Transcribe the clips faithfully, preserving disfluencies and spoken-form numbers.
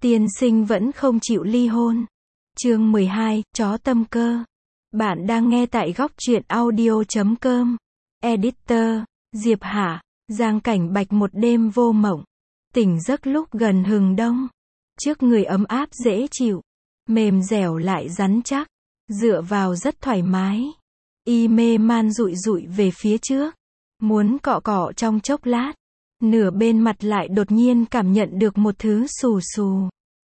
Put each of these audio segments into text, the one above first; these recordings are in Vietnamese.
Tiên sinh vẫn không chịu ly hôn. Chương mười hai, chó tâm cơ. Bạn đang nghe tại góc truyện audio chấm com. Editor, Diệp Hạ, Giang Cảnh Bạch một đêm vô mộng. Tỉnh giấc lúc gần hừng đông. Trước người ấm áp dễ chịu. Mềm dẻo lại rắn chắc. Dựa vào rất thoải mái. Y mê man dụi dụi về phía trước. Muốn cọ cọ trong chốc lát. Nửa bên mặt lại đột nhiên cảm nhận được một thứ xù xù.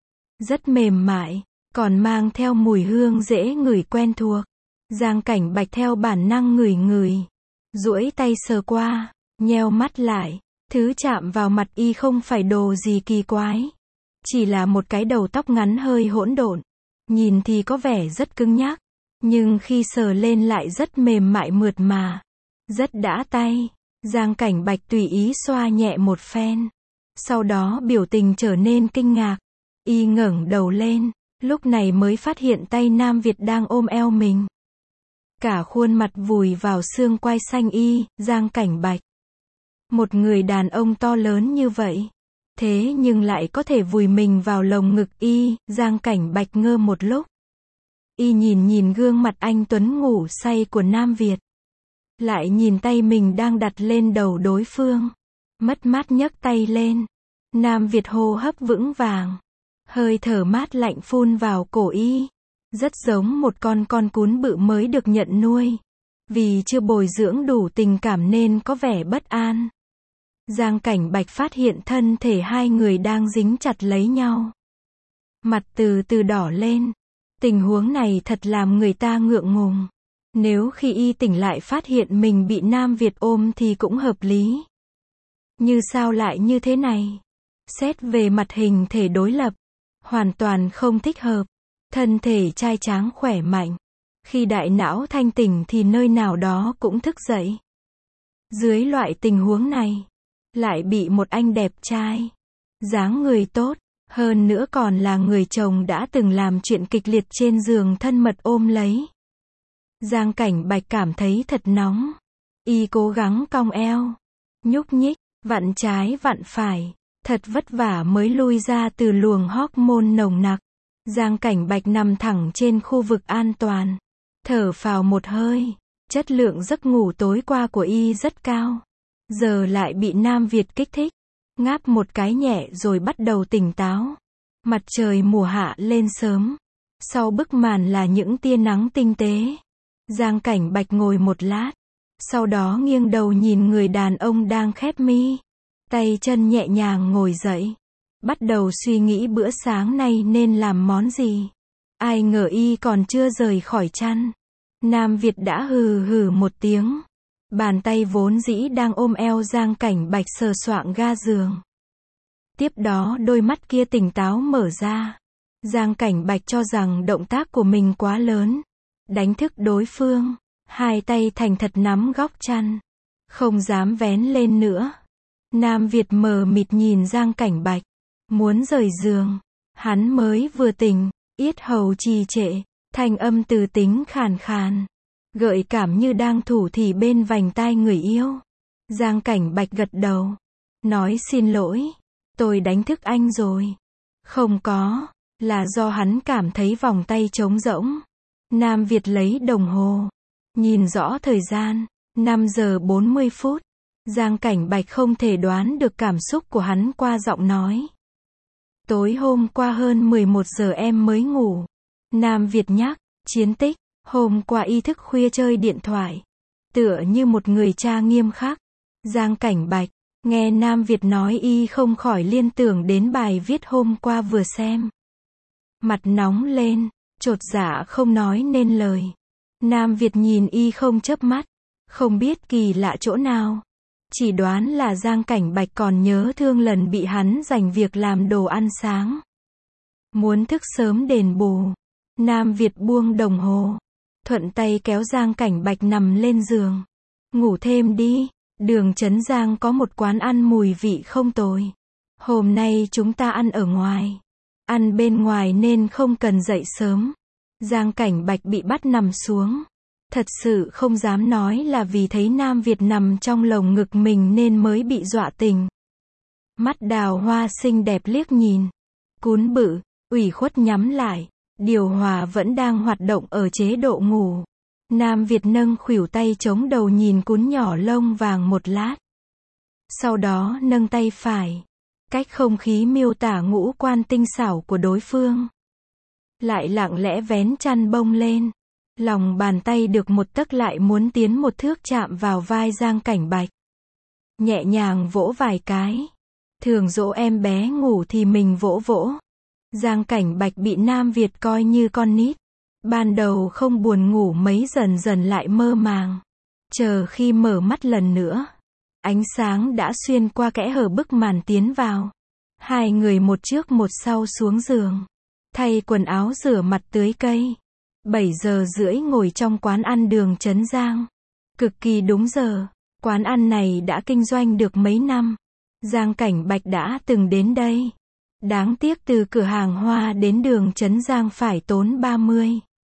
Rất mềm mại, còn mang theo mùi hương dễ ngửi quen thuộc. Giang Cảnh Bạch theo bản năng ngửi ngửi. Duỗi tay sờ qua, nheo mắt lại. Thứ chạm vào mặt y không phải đồ gì kỳ quái. Chỉ là một cái đầu tóc ngắn hơi hỗn độn. Nhìn thì có vẻ rất cứng nhắc. Nhưng khi sờ lên lại rất mềm mại mượt mà. Rất đã tay. Giang Cảnh Bạch tùy ý xoa nhẹ một phen. Sau đó biểu tình trở nên kinh ngạc. Y ngẩng đầu lên, lúc này mới phát hiện tay Nam Việt đang ôm eo mình. Cả khuôn mặt vùi vào xương quai xanh y, Giang Cảnh Bạch. Một người đàn ông to lớn như vậy. Thế nhưng lại có thể vùi mình vào lồng ngực y, Giang Cảnh Bạch ngơ một lúc. Y nhìn nhìn gương mặt anh tuấn ngủ say của Nam Việt. Lại nhìn tay mình đang đặt lên đầu đối phương. Mất mát nhấc tay lên. Nam Việt hô hấp vững vàng. Hơi thở mát lạnh phun vào cổ y. Rất giống một con con cún bự mới được nhận nuôi. Vì chưa bồi dưỡng đủ tình cảm nên có vẻ bất an. Giang Cảnh Bạch phát hiện thân thể hai người đang dính chặt lấy nhau. Mặt từ từ đỏ lên. Tình huống này thật làm người ta ngượng ngùng. Nếu khi y tỉnh lại phát hiện mình bị Nam Việt ôm thì cũng hợp lý. Như sao lại như thế này? Xét về mặt hình thể đối lập. Hoàn toàn không thích hợp. Thân thể trai tráng khỏe mạnh. Khi đại não thanh tỉnh thì nơi nào đó cũng thức dậy. Dưới loại tình huống này. Lại bị một anh đẹp trai. Dáng người tốt. Hơn nữa còn là người chồng đã từng làm chuyện kịch liệt trên giường thân mật ôm lấy. Giang Cảnh Bạch cảm thấy thật nóng. Y cố gắng cong eo. Nhúc nhích, vặn trái vặn phải. Thật vất vả mới lui ra từ luồng hormone nồng nặc. Giang Cảnh Bạch nằm thẳng trên khu vực an toàn. Thở phào một hơi. Chất lượng giấc ngủ tối qua của y rất cao. Giờ lại bị Nam Việt kích thích. Ngáp một cái nhẹ rồi bắt đầu tỉnh táo. Mặt trời mùa hạ lên sớm. Sau bức màn là những tia nắng tinh tế. Giang Cảnh Bạch ngồi một lát. Sau đó nghiêng đầu nhìn người đàn ông đang khép mi. Tay chân nhẹ nhàng ngồi dậy. Bắt đầu suy nghĩ bữa sáng nay nên làm món gì. Ai ngờ y còn chưa rời khỏi chăn. Nam Việt đã hừ hừ một tiếng. Bàn tay vốn dĩ đang ôm eo Giang Cảnh Bạch sờ soạng ga giường. Tiếp đó đôi mắt kia tỉnh táo mở ra. Giang Cảnh Bạch cho rằng động tác của mình quá lớn. Đánh thức đối phương. Hai tay thành thật nắm góc chăn. Không dám vén lên nữa. Nam Việt mờ mịt nhìn Giang Cảnh Bạch. Muốn rời giường. Hắn mới vừa tỉnh. Yết hầu trì trệ. Thanh âm từ tính khàn khàn. Gợi cảm như đang thủ thỉ bên vành tai người yêu. Giang Cảnh Bạch gật đầu. Nói xin lỗi. Tôi đánh thức anh rồi. Không có. Là do hắn cảm thấy vòng tay trống rỗng. Nam Việt lấy đồng hồ. Nhìn rõ thời gian. năm giờ bốn mươi phút. Giang Cảnh Bạch không thể đoán được cảm xúc của hắn qua giọng nói. Tối hôm qua hơn mười một giờ em mới ngủ. Nam Việt nhắc. Chiến tích. Hôm qua y thức khuya chơi điện thoại. Tựa như một người cha nghiêm khắc. Giang Cảnh Bạch. Nghe Nam Việt nói y không khỏi liên tưởng đến bài viết hôm qua vừa xem. Mặt nóng lên. Chột dạ không nói nên lời. Nam Việt nhìn y không chớp mắt. Không biết kỳ lạ chỗ nào. Chỉ đoán là Giang Cảnh Bạch còn nhớ thương lần bị hắn giành việc làm đồ ăn sáng. Muốn thức sớm đền bù. Nam Việt buông đồng hồ. Thuận tay kéo Giang Cảnh Bạch nằm lên giường. Ngủ thêm đi. Đường Trấn Giang có một quán ăn mùi vị không tồi. Hôm nay chúng ta ăn ở ngoài. Ăn bên ngoài nên không cần dậy sớm. Giang Cảnh Bạch bị bắt nằm xuống. Thật sự không dám nói là vì thấy Nam Việt nằm trong lồng ngực mình nên mới bị dọa tỉnh. Mắt đào hoa xinh đẹp liếc nhìn. Cún bự, ủy khuất nhắm lại. Điều hòa vẫn đang hoạt động ở chế độ ngủ. Nam Việt nâng khuỷu tay chống đầu nhìn cún nhỏ lông vàng một lát. Sau đó nâng tay phải. Cách không khí miêu tả ngũ quan tinh xảo của đối phương. Lại lặng lẽ vén chăn bông lên. Lòng bàn tay được một tấc lại muốn tiến một thước chạm vào vai Giang Cảnh Bạch. Nhẹ nhàng vỗ vài cái. Thường dỗ em bé ngủ thì mình vỗ vỗ. Giang Cảnh Bạch bị Nam Việt coi như con nít. Ban đầu không buồn ngủ mấy, dần dần lại mơ màng. Chờ khi mở mắt lần nữa, ánh sáng đã xuyên qua kẽ hở bức màn tiến vào. Hai người một trước một sau xuống giường. Thay quần áo, rửa mặt, tưới cây. bảy giờ rưỡi ngồi trong quán ăn đường Trấn Giang. Cực kỳ đúng giờ. Quán ăn này đã kinh doanh được mấy năm. Giang Cảnh Bạch đã từng đến đây. Đáng tiếc từ cửa hàng hoa đến đường Trấn Giang phải tốn ba mươi,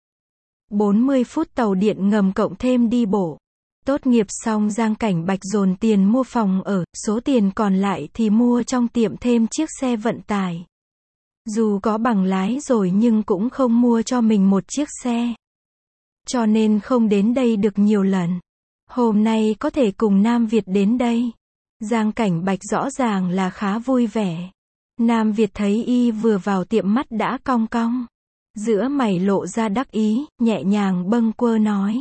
bốn mươi phút tàu điện ngầm cộng thêm đi bộ. Tốt nghiệp xong Giang Cảnh Bạch dồn tiền mua phòng ở, số tiền còn lại thì mua trong tiệm thêm chiếc xe vận tải. Dù có bằng lái rồi nhưng cũng không mua cho mình một chiếc xe. Cho nên không đến đây được nhiều lần. Hôm nay có thể cùng Nam Việt đến đây. Giang Cảnh Bạch rõ ràng là khá vui vẻ. Nam Việt thấy y vừa vào tiệm mắt đã cong cong. Giữa mày lộ ra đắc ý, nhẹ nhàng bâng quơ nói.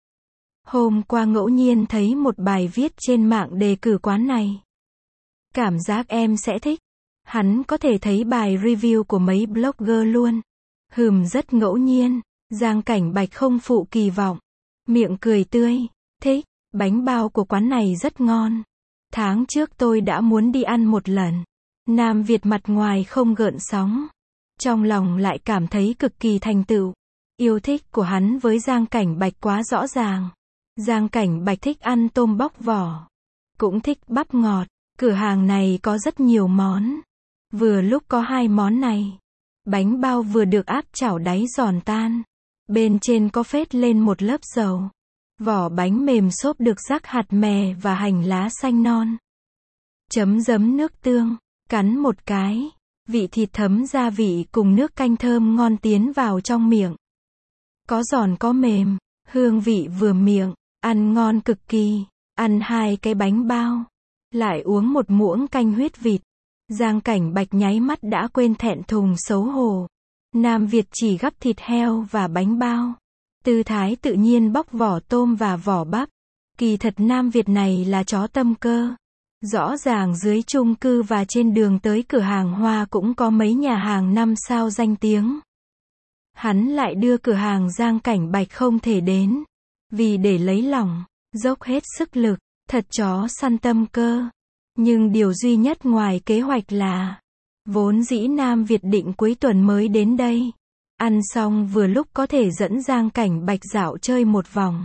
Hôm qua ngẫu nhiên thấy một bài viết trên mạng đề cử quán này. Cảm giác em sẽ thích. Hắn có thể thấy bài review của mấy blogger luôn. Hừm, rất ngẫu nhiên. Giang Cảnh Bạch không phụ kỳ vọng. Miệng cười tươi. Thích, bánh bao của quán này rất ngon. Tháng trước tôi đã muốn đi ăn một lần. Nam Việt mặt ngoài không gợn sóng. Trong lòng lại cảm thấy cực kỳ thành tựu. Yêu thích của hắn với Giang Cảnh Bạch quá rõ ràng. Giang Cảnh Bạch thích ăn tôm bóc vỏ. Cũng thích bắp ngọt. Cửa hàng này có rất nhiều món. Vừa lúc có hai món này. Bánh bao vừa được áp chảo đáy giòn tan. Bên trên có phết lên một lớp dầu. Vỏ bánh mềm xốp được rắc hạt mè và hành lá xanh non. Chấm giấm nước tương. Cắn một cái. Vị thịt thấm gia vị cùng nước canh thơm ngon tiến vào trong miệng. Có giòn có mềm. Hương vị vừa miệng. Ăn ngon cực kỳ. Ăn hai cái bánh bao. Lại uống một muỗng canh huyết vịt. Giang Cảnh Bạch nháy mắt đã quên thẹn thùng xấu hổ. Nam Việt chỉ gắp thịt heo và bánh bao. Tư thái tự nhiên bóc vỏ tôm và vỏ bắp. Kỳ thật Nam Việt này là chó tâm cơ. Rõ ràng dưới chung cư và trên đường tới cửa hàng hoa cũng có mấy nhà hàng năm sao danh tiếng. Hắn lại đưa cửa hàng Giang Cảnh Bạch không thể đến. Vì để lấy lòng, dốc hết sức lực, thật chó săn tâm cơ. Nhưng điều duy nhất ngoài kế hoạch là, vốn dĩ Nam Việt định cuối tuần mới đến đây. Ăn xong vừa lúc có thể dẫn Giang Cảnh Bạch dạo chơi một vòng.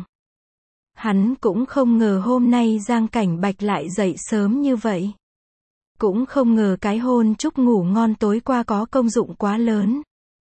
Hắn cũng không ngờ hôm nay Giang Cảnh Bạch lại dậy sớm như vậy. Cũng không ngờ cái hôn chúc ngủ ngon tối qua có công dụng quá lớn.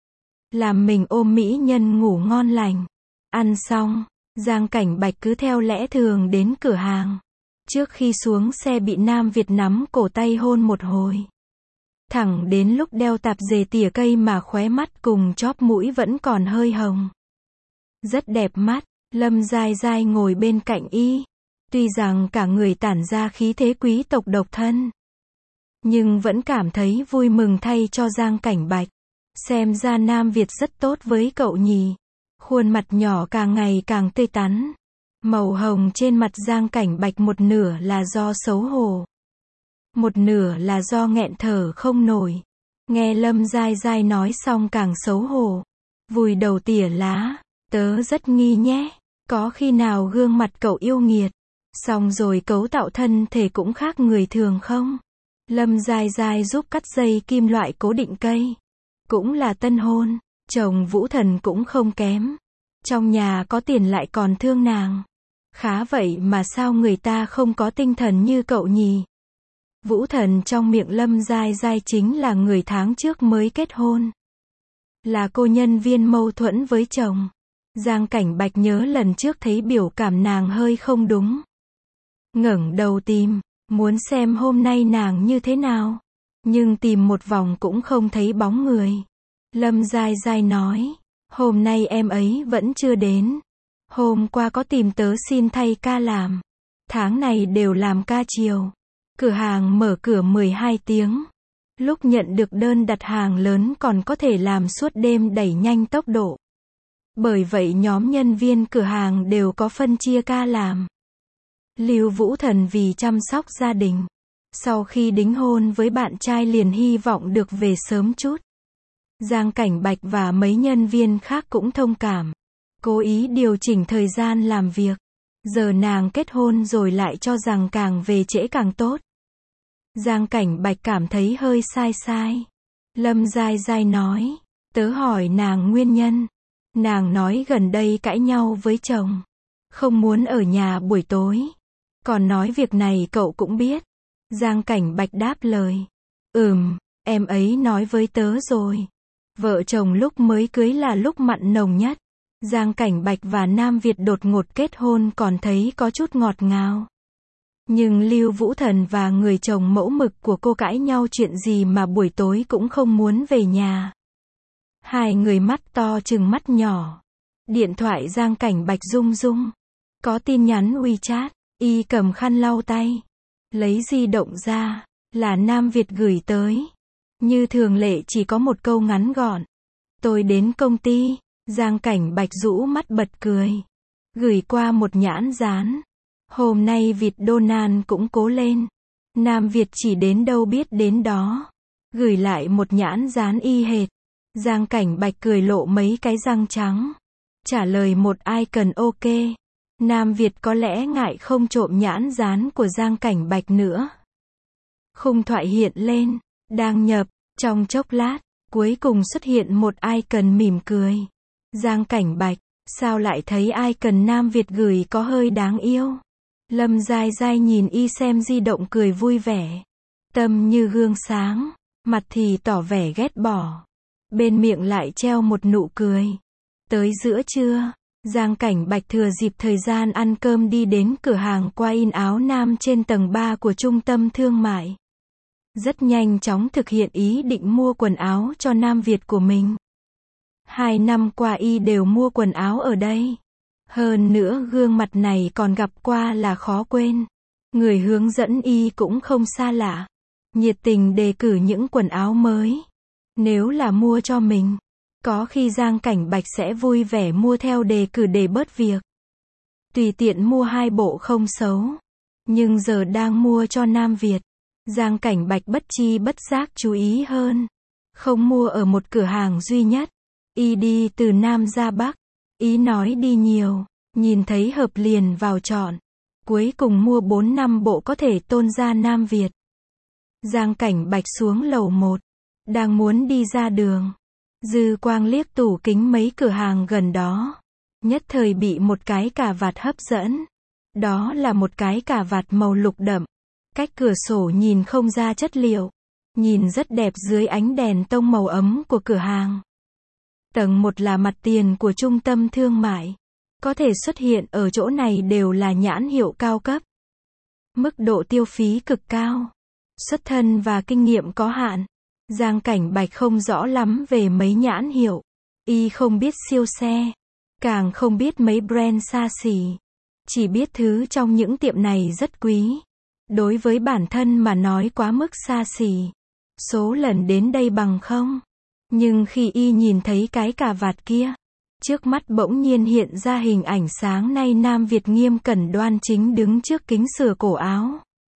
Làm mình ôm mỹ nhân ngủ ngon lành. Ăn xong, Giang Cảnh Bạch cứ theo lẽ thường đến cửa hàng. Trước khi xuống xe bị Nam Việt nắm cổ tay hôn một hồi. Thẳng đến lúc đeo tạp dề tỉa cây mà khóe mắt cùng chóp mũi vẫn còn hơi hồng. Rất đẹp mắt. Lâm Giai Giai ngồi bên cạnh y. Tuy rằng cả người tản ra khí thế quý tộc độc thân. Nhưng vẫn cảm thấy vui mừng thay cho Giang Cảnh Bạch. Xem ra Nam Việt rất tốt với cậu nhỉ. Khuôn mặt nhỏ càng ngày càng tươi tắn. Màu hồng trên mặt Giang Cảnh Bạch một nửa là do xấu hổ. Một nửa là do nghẹn thở không nổi. Nghe Lâm Giai Giai nói xong càng xấu hổ. Vùi đầu tỉa lá. Tớ rất nghi nhé. Có khi nào gương mặt cậu yêu nghiệt. Xong rồi cấu tạo thân thể cũng khác người thường không? Lâm Giai Giai giúp cắt dây kim loại cố định cây. Cũng là tân hôn. Chồng Vũ Thần cũng không kém. Trong nhà có tiền lại còn thương nàng. Khá vậy mà sao người ta không có tinh thần như cậu nhỉ? Vũ Thần trong miệng Lâm Giai Giai chính là người tháng trước mới kết hôn. Là cô nhân viên mâu thuẫn với chồng. Giang Cảnh Bạch nhớ lần trước thấy biểu cảm nàng hơi không đúng. Ngẩng đầu tìm, muốn xem hôm nay nàng như thế nào. Nhưng tìm một vòng cũng không thấy bóng người. Lâm Giai Giai nói, hôm nay em ấy vẫn chưa đến. Hôm qua có tìm tớ xin thay ca làm. Tháng này đều làm ca chiều. Cửa hàng mở cửa mười hai tiếng. Lúc nhận được đơn đặt hàng lớn còn có thể làm suốt đêm đẩy nhanh tốc độ. Bởi vậy nhóm nhân viên cửa hàng đều có phân chia ca làm. Lưu Vũ Thần vì chăm sóc gia đình. Sau khi đính hôn với bạn trai liền hy vọng được về sớm chút. Giang Cảnh Bạch và mấy nhân viên khác cũng thông cảm. Cố ý điều chỉnh thời gian làm việc. Giờ nàng kết hôn rồi lại cho rằng càng về trễ càng tốt. Giang Cảnh Bạch cảm thấy hơi sai sai. Lâm Giai Giai nói. Tớ hỏi nàng nguyên nhân. Nàng nói gần đây cãi nhau với chồng. Không muốn ở nhà buổi tối. Còn nói việc này cậu cũng biết. Giang Cảnh Bạch đáp lời. Ừm, em ấy nói với tớ rồi. Vợ chồng lúc mới cưới là lúc mặn nồng nhất. Giang Cảnh Bạch và Nam Việt đột ngột kết hôn còn thấy có chút ngọt ngào. Nhưng Lưu Vũ Thần và người chồng mẫu mực của cô cãi nhau chuyện gì mà buổi tối cũng không muốn về nhà. Hai người mắt to chừng mắt nhỏ. Điện thoại Giang Cảnh Bạch rung rung. Có tin nhắn WeChat, y cầm khăn lau tay. Lấy di động ra, là Nam Việt gửi tới. Như thường lệ chỉ có một câu ngắn gọn. Tôi đến công ty. Giang Cảnh Bạch rũ mắt bật cười. Gửi qua một nhãn dán. Hôm nay Việt Donald cũng cố lên. Nam Việt chỉ đến đâu biết đến đó. Gửi lại một nhãn dán y hệt. Giang Cảnh Bạch cười lộ mấy cái răng trắng. Trả lời một icon ok. Nam Việt có lẽ ngại không trộm nhãn dán của Giang Cảnh Bạch nữa. Khung thoại hiện lên. Đang nhập. Trong chốc lát, cuối cùng xuất hiện một icon mỉm cười. Giang Cảnh Bạch, sao lại thấy icon Nam Việt gửi có hơi đáng yêu. Lâm Giai Giai nhìn y xem di động cười vui vẻ. Tâm như gương sáng, mặt thì tỏ vẻ ghét bỏ. Bên miệng lại treo một nụ cười. Tới giữa trưa, Giang Cảnh Bạch thừa dịp thời gian ăn cơm đi đến cửa hàng qua in áo nam trên tầng ba của trung tâm thương mại. Rất nhanh chóng thực hiện ý định mua quần áo cho Nam Việt của mình. Hai năm qua y đều mua quần áo ở đây. Hơn nữa gương mặt này còn gặp qua là khó quên. Người hướng dẫn y cũng không xa lạ. Nhiệt tình đề cử những quần áo mới. Nếu là mua cho mình, có khi Giang Cảnh Bạch sẽ vui vẻ mua theo đề cử để bớt việc. Tùy tiện mua hai bộ không xấu. Nhưng giờ đang mua cho Nam Việt. Giang Cảnh Bạch bất chi bất giác chú ý hơn. Không mua ở một cửa hàng duy nhất. Y đi từ Nam ra Bắc. Ý nói đi nhiều. Nhìn thấy hợp liền vào chọn. Cuối cùng mua bốn năm bộ có thể tôn ra Nam Việt. Giang Cảnh Bạch xuống lầu một. Đang muốn đi ra đường. Dư quang liếc tủ kính mấy cửa hàng gần đó. Nhất thời bị một cái cà vạt hấp dẫn. Đó là một cái cà vạt màu lục đậm. Cách cửa sổ nhìn không ra chất liệu. Nhìn rất đẹp dưới ánh đèn tông màu ấm của cửa hàng. Tầng một là mặt tiền của trung tâm thương mại. Có thể xuất hiện ở chỗ này đều là nhãn hiệu cao cấp. Mức độ tiêu phí cực cao. Xuất thân và kinh nghiệm có hạn. Giang Cảnh Bạch không rõ lắm về mấy nhãn hiệu. Y không biết siêu xe. Càng không biết mấy brand xa xỉ. Chỉ biết thứ trong những tiệm này rất quý. Đối với bản thân mà nói quá mức xa xỉ. Số lần đến đây bằng không. Nhưng khi y nhìn thấy cái cà vạt kia, trước mắt bỗng nhiên hiện ra hình ảnh sáng nay Nam Việt nghiêm cẩn đoan chính đứng trước kính sửa cổ áo.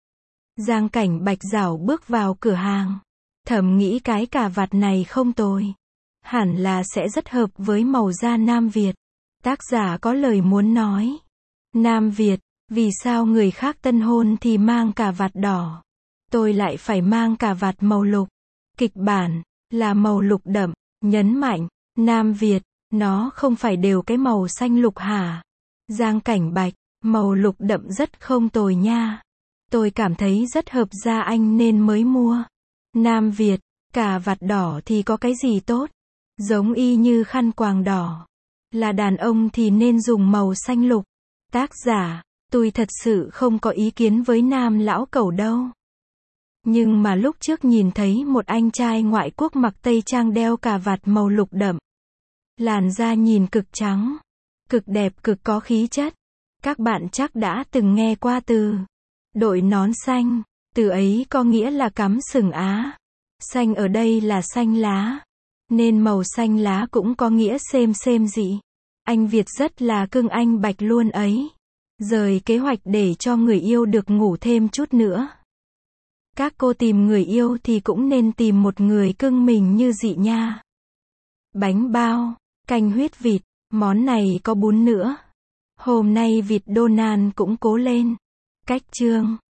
Giang Cảnh Bạch rảo bước vào cửa hàng. Thầm nghĩ cái cà vạt này không tồi. Hẳn là sẽ rất hợp với màu da Nam Việt. Tác giả có lời muốn nói. Nam Việt, vì sao người khác tân hôn thì mang cà vạt đỏ? Tôi lại phải mang cà vạt màu lục. Kịch bản là màu lục đậm, nhấn mạnh, Nam Việt, nó không phải đều cái màu xanh lục hả? Giang Cảnh Bạch, màu lục đậm rất không tồi nha. Tôi cảm thấy rất hợp da anh nên mới mua. Nam Việt, cà vạt đỏ thì có cái gì tốt? Giống y như khăn quàng đỏ. Là đàn ông thì nên dùng màu xanh lục. Tác giả, tôi thật sự không có ý kiến với Nam lão cẩu đâu. Nhưng mà lúc trước nhìn thấy một anh trai ngoại quốc mặc tây trang đeo cà vạt màu lục đậm. Làn da nhìn cực trắng, cực đẹp cực có khí chất. Các bạn chắc đã từng nghe qua từ đội nón xanh. Từ ấy có nghĩa là cắm sừng Á. Xanh ở đây là xanh lá. Nên màu xanh lá cũng có nghĩa xêm xêm dị. Anh Việt rất là cưng anh Bạch luôn ấy. Rời kế hoạch để cho người yêu được ngủ thêm chút nữa. Các cô tìm người yêu thì cũng nên tìm một người cưng mình như dị nha. Bánh bao, canh huyết vịt, món này có bún nữa. Hôm nay vịt Donald cũng cố lên. Cách chương